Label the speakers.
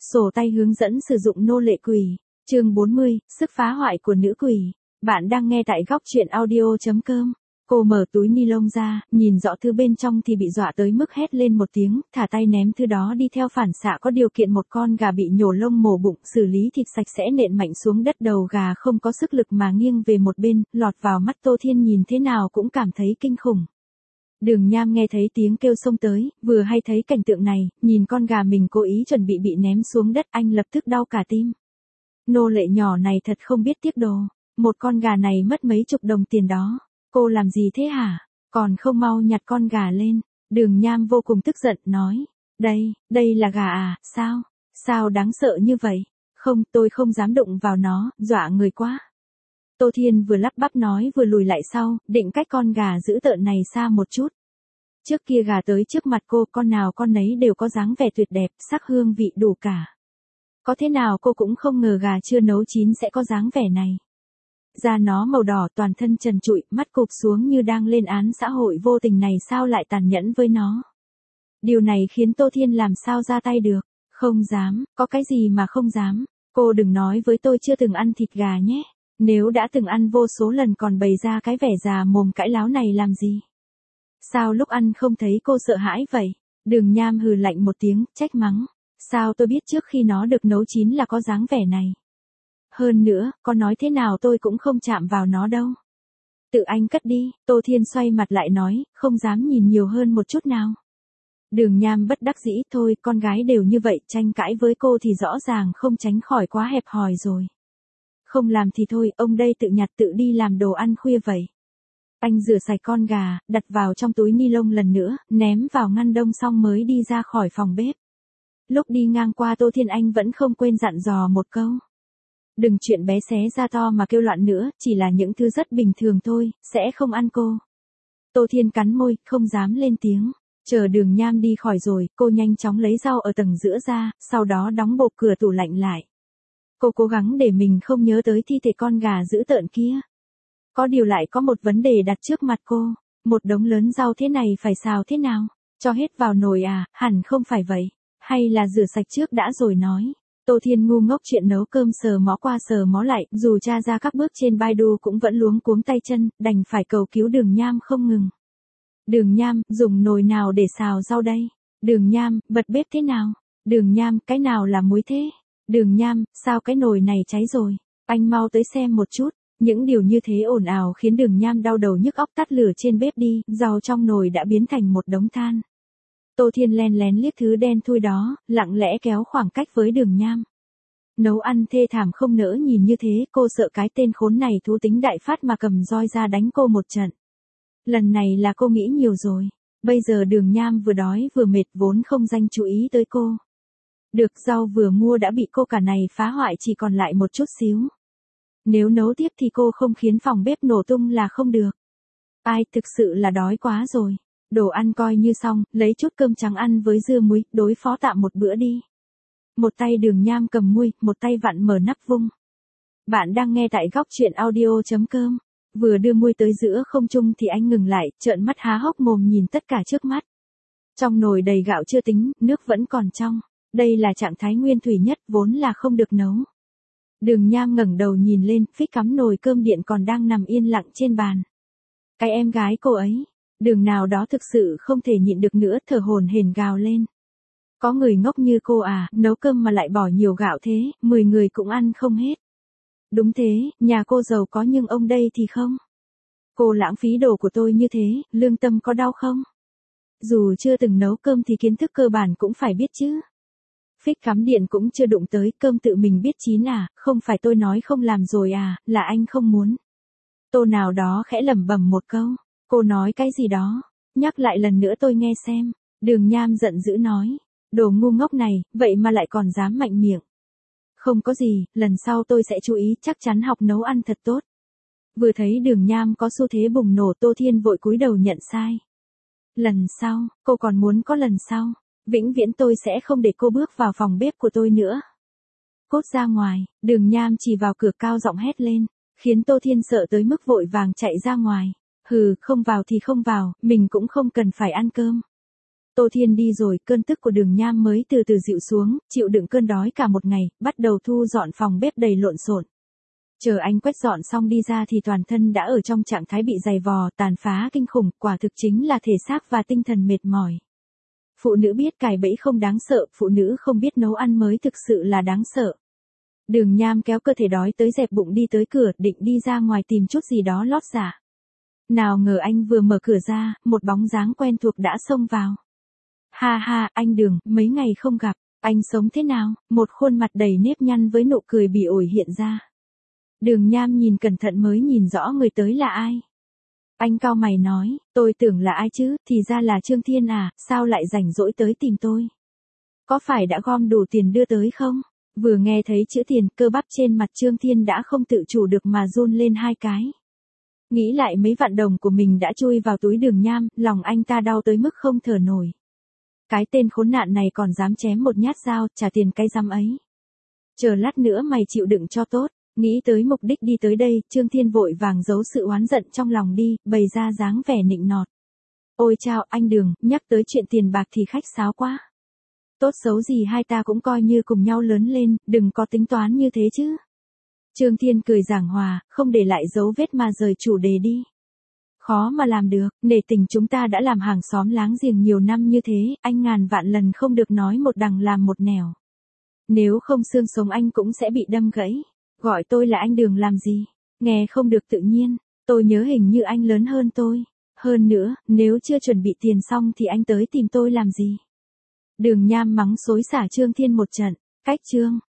Speaker 1: Sổ tay hướng dẫn sử dụng nô lệ quỷ. Chương 40, sức phá hoại của nữ quỷ. Bạn đang nghe tại góc truyện audio.com. Cô mở túi ni lông ra, nhìn rõ thứ bên trong thì bị dọa tới mức hét lên một tiếng, thả tay ném thứ đó đi. Theo phản xạ có điều kiện một con gà bị nhổ lông mổ bụng, xử lý thịt sạch sẽ nện mạnh xuống đất. Đầu gà không có sức lực mà nghiêng về một bên, lọt vào mắt Tô Thiên nhìn thế nào cũng cảm thấy kinh khủng. Đường Nham nghe thấy tiếng kêu xông tới, vừa hay thấy cảnh tượng này, nhìn con gà mình cố ý chuẩn bị ném xuống đất, anh lập tức đau cả tim. Nô lệ nhỏ này thật không biết tiếc đồ, một con gà này mất mấy chục đồng tiền đó. Cô làm gì thế hả? Còn không mau nhặt con gà lên. Đường Nham vô cùng tức giận, nói. Đây là gà à, sao? Sao đáng sợ như vậy? Không, tôi không dám đụng vào nó, dọa người quá. Tô Thiên vừa lắp bắp nói vừa lùi lại sau, định cách con gà dữ tợn này xa một chút. Trước kia gà tới trước mặt cô, con nào con nấy đều có dáng vẻ tuyệt đẹp, sắc hương vị đủ cả. Có thế nào cô cũng không ngờ gà chưa nấu chín sẽ có dáng vẻ này. Da nó màu đỏ, toàn thân trần trụi, mắt cụp xuống như đang lên án xã hội vô tình này sao lại tàn nhẫn với nó. Điều này khiến Tô Thiên làm sao ra tay được. Không dám, có cái gì mà không dám. Cô đừng nói với tôi chưa từng ăn thịt gà nhé. Nếu đã từng ăn vô số lần còn bày ra cái vẻ già mồm cãi láo này làm gì? Sao lúc ăn không thấy cô sợ hãi vậy? Đường Nham hừ lạnh một tiếng, trách mắng. Sao tôi biết trước khi nó được nấu chín là có dáng vẻ này? Hơn nữa, có nói thế nào tôi cũng không chạm vào nó đâu. Tự anh cất đi. Tô Thiên xoay mặt lại nói, không dám nhìn nhiều hơn một chút nào. Đường Nham bất đắc dĩ, thôi con gái đều như vậy, tranh cãi với cô thì rõ ràng không tránh khỏi quá hẹp hòi rồi. Không làm thì thôi, ông đây tự nhặt tự đi làm đồ ăn khuya vậy. Anh rửa sạch con gà, đặt vào trong túi ni lông lần nữa, ném vào ngăn đông xong mới đi ra khỏi phòng bếp. Lúc đi ngang qua Tô Thiên anh vẫn không quên dặn dò một câu. Đừng chuyện bé xé ra to mà kêu loạn nữa, chỉ là những thứ rất bình thường thôi, sẽ không ăn cô. Tô Thiên cắn môi, không dám lên tiếng. Chờ Đường Nham đi khỏi rồi, cô nhanh chóng lấy rau ở tầng giữa ra, sau đó đóng bộp cửa tủ lạnh lại. Cô cố gắng để mình không nhớ tới thi thể con gà dữ tợn kia. Có điều lại có một vấn đề đặt trước mặt cô. Một đống lớn rau thế này phải xào thế nào? Cho hết vào nồi à? Hẳn không phải vậy. Hay là rửa sạch trước đã rồi nói. Tô Thiên ngu ngốc chuyện nấu cơm sờ mó qua sờ mó lại, dù tra ra các bước trên Baidu cũng vẫn luống cuống tay chân, đành phải cầu cứu Đường Nham không ngừng. Đường Nham, dùng nồi nào để xào rau đây? Đường Nham, bật bếp thế nào? Đường Nham, cái nào là muối thế? Đường Nham, sao cái nồi này cháy rồi? Anh mau tới xem một chút. Những điều như thế ồn ào khiến Đường Nham đau đầu nhức óc, tắt lửa trên bếp đi, rau trong nồi đã biến thành một đống than. Tô Thiên len lén liếc thứ đen thui đó, lặng lẽ kéo khoảng cách với Đường Nham. Nấu ăn thê thảm không nỡ nhìn như thế, cô sợ cái tên khốn này thú tính đại phát mà cầm roi ra đánh cô một trận. Lần này là cô nghĩ nhiều rồi. Bây giờ Đường Nham vừa đói vừa mệt vốn không dành chú ý tới cô. Được, rau vừa mua đã bị cô cả này phá hoại, chỉ còn lại một chút xíu. Nếu nấu tiếp thì cô không khiến phòng bếp nổ tung là không được. Ai, thực sự là đói quá rồi. Đồ ăn coi như xong, lấy chút cơm trắng ăn với dưa muối, đối phó tạm một bữa đi. Một tay Đường Nham cầm muôi, một tay vặn mở nắp vung. Bạn đang nghe tại góc truyện audio.com. Vừa đưa muôi tới giữa không trung thì anh ngừng lại, trợn mắt há hốc mồm nhìn tất cả trước mắt. Trong nồi đầy gạo chưa tính, nước vẫn còn trong. Đây là trạng thái nguyên thủy nhất, vốn là không được nấu. Đường Nham ngẩng đầu nhìn lên, phích cắm nồi cơm điện còn đang nằm yên lặng trên bàn. Cái em gái cô ấy. Đường nào đó thực sự không thể nhịn được nữa, thở hổn hển gào lên. Có người ngốc như cô à, nấu cơm mà lại bỏ nhiều gạo thế, 10 người cũng ăn không hết. Đúng thế, nhà cô giàu có nhưng ông đây thì không. Cô lãng phí đồ của tôi như thế, lương tâm có đau không? Dù chưa từng nấu cơm thì kiến thức cơ bản cũng phải biết chứ. Phích cắm điện cũng chưa đụng tới, cơm tự mình biết chín à, không phải tôi nói không làm rồi à, là anh không muốn. Tô nào đó khẽ lẩm bẩm một câu. Cô nói cái gì đó? Nhắc lại lần nữa tôi nghe xem. Đường Nham giận dữ nói. Đồ ngu ngốc này, vậy mà lại còn dám mạnh miệng. Không có gì, lần sau tôi sẽ chú ý, chắc chắn học nấu ăn thật tốt. Vừa thấy Đường Nham có xu thế bùng nổ, Tô Thiên vội cúi đầu nhận sai. Lần sau, cô còn muốn có lần sau. Vĩnh viễn tôi sẽ không để cô bước vào phòng bếp của tôi nữa. Cút ra ngoài. Đường Nham chỉ vào cửa cao giọng hét lên, khiến Tô Thiên sợ tới mức vội vàng chạy ra ngoài. Hừ, không vào thì không vào, mình cũng không cần phải ăn cơm. Tô Thiên đi rồi, cơn tức của Đường Nham mới từ từ dịu xuống, chịu đựng cơn đói cả một ngày, bắt đầu thu dọn phòng bếp đầy lộn xộn. Chờ anh quét dọn xong đi ra thì toàn thân đã ở trong trạng thái bị dày vò, tàn phá kinh khủng, quả thực chính là thể xác và tinh thần mệt mỏi. Phụ nữ biết cài bẫy không đáng sợ, phụ nữ không biết nấu ăn mới thực sự là đáng sợ. Đường Nham kéo cơ thể đói tới dẹp bụng đi tới cửa, định đi ra ngoài tìm chút gì đó lót dạ. Nào ngờ anh vừa mở cửa ra, một bóng dáng quen thuộc đã xông vào. Ha ha, anh Đường, mấy ngày không gặp, anh sống thế nào? Một khuôn mặt đầy nếp nhăn với nụ cười bỉ ổi hiện ra. Đường Nham nhìn cẩn thận mới nhìn rõ người tới là ai. Anh cau mày nói, tôi tưởng là ai chứ, thì ra là Trương Thiên à, sao lại rảnh rỗi tới tìm tôi? Có phải đã gom đủ tiền đưa tới không? Vừa nghe thấy chữ tiền, cơ bắp trên mặt Trương Thiên đã không tự chủ được mà run lên hai cái. Nghĩ lại mấy vạn đồng của mình đã chui vào túi Đường Nham, lòng anh ta đau tới mức không thở nổi. Cái tên khốn nạn này còn dám chém một nhát dao, trả tiền cái răm ấy. Chờ lát nữa mày chịu đựng cho tốt. Nghĩ tới mục đích đi tới đây, Trương Thiên vội vàng giấu sự oán giận trong lòng đi, bày ra dáng vẻ nịnh nọt. Ôi chao, anh Đường, nhắc tới chuyện tiền bạc thì khách sáo quá. Tốt xấu gì hai ta cũng coi như cùng nhau lớn lên, đừng có tính toán như thế chứ. Trương Thiên cười giảng hòa, không để lại dấu vết mà rời chủ đề đi. Khó mà làm được, nể tình chúng ta đã làm hàng xóm láng giềng nhiều năm như thế, anh ngàn vạn lần không được nói một đằng làm một nẻo. Nếu không xương sống anh cũng sẽ bị đâm gãy. Gọi tôi là anh Đường làm gì? Nghe không được tự nhiên, tôi nhớ hình như anh lớn hơn tôi. Hơn nữa, nếu chưa chuẩn bị tiền xong thì anh tới tìm tôi làm gì? Đường Nham mắng xối xả Trương Thiên một trận, cách Trương